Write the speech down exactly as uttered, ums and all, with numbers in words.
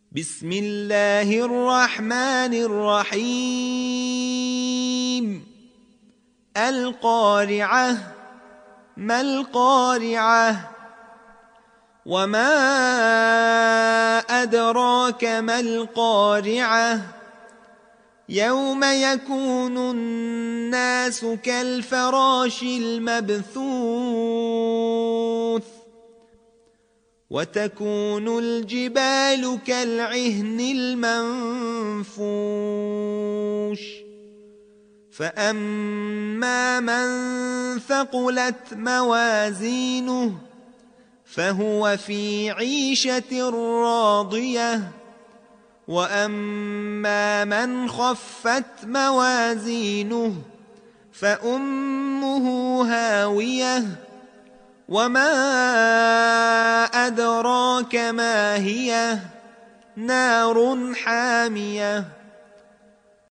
بسم الله الرحمن الرحيم. القارعة. ما القارعة؟ وما أدراك ما القارعة؟ يوم يكون الناس كالفراش المبثوث وتكون الجبال كالعهن المنفوش فأما من ثقلت موازينه فهو في عيشة راضية وأما من خفت موازينه فأمه هاوية وما أدراك ما هي؟ نار حامية.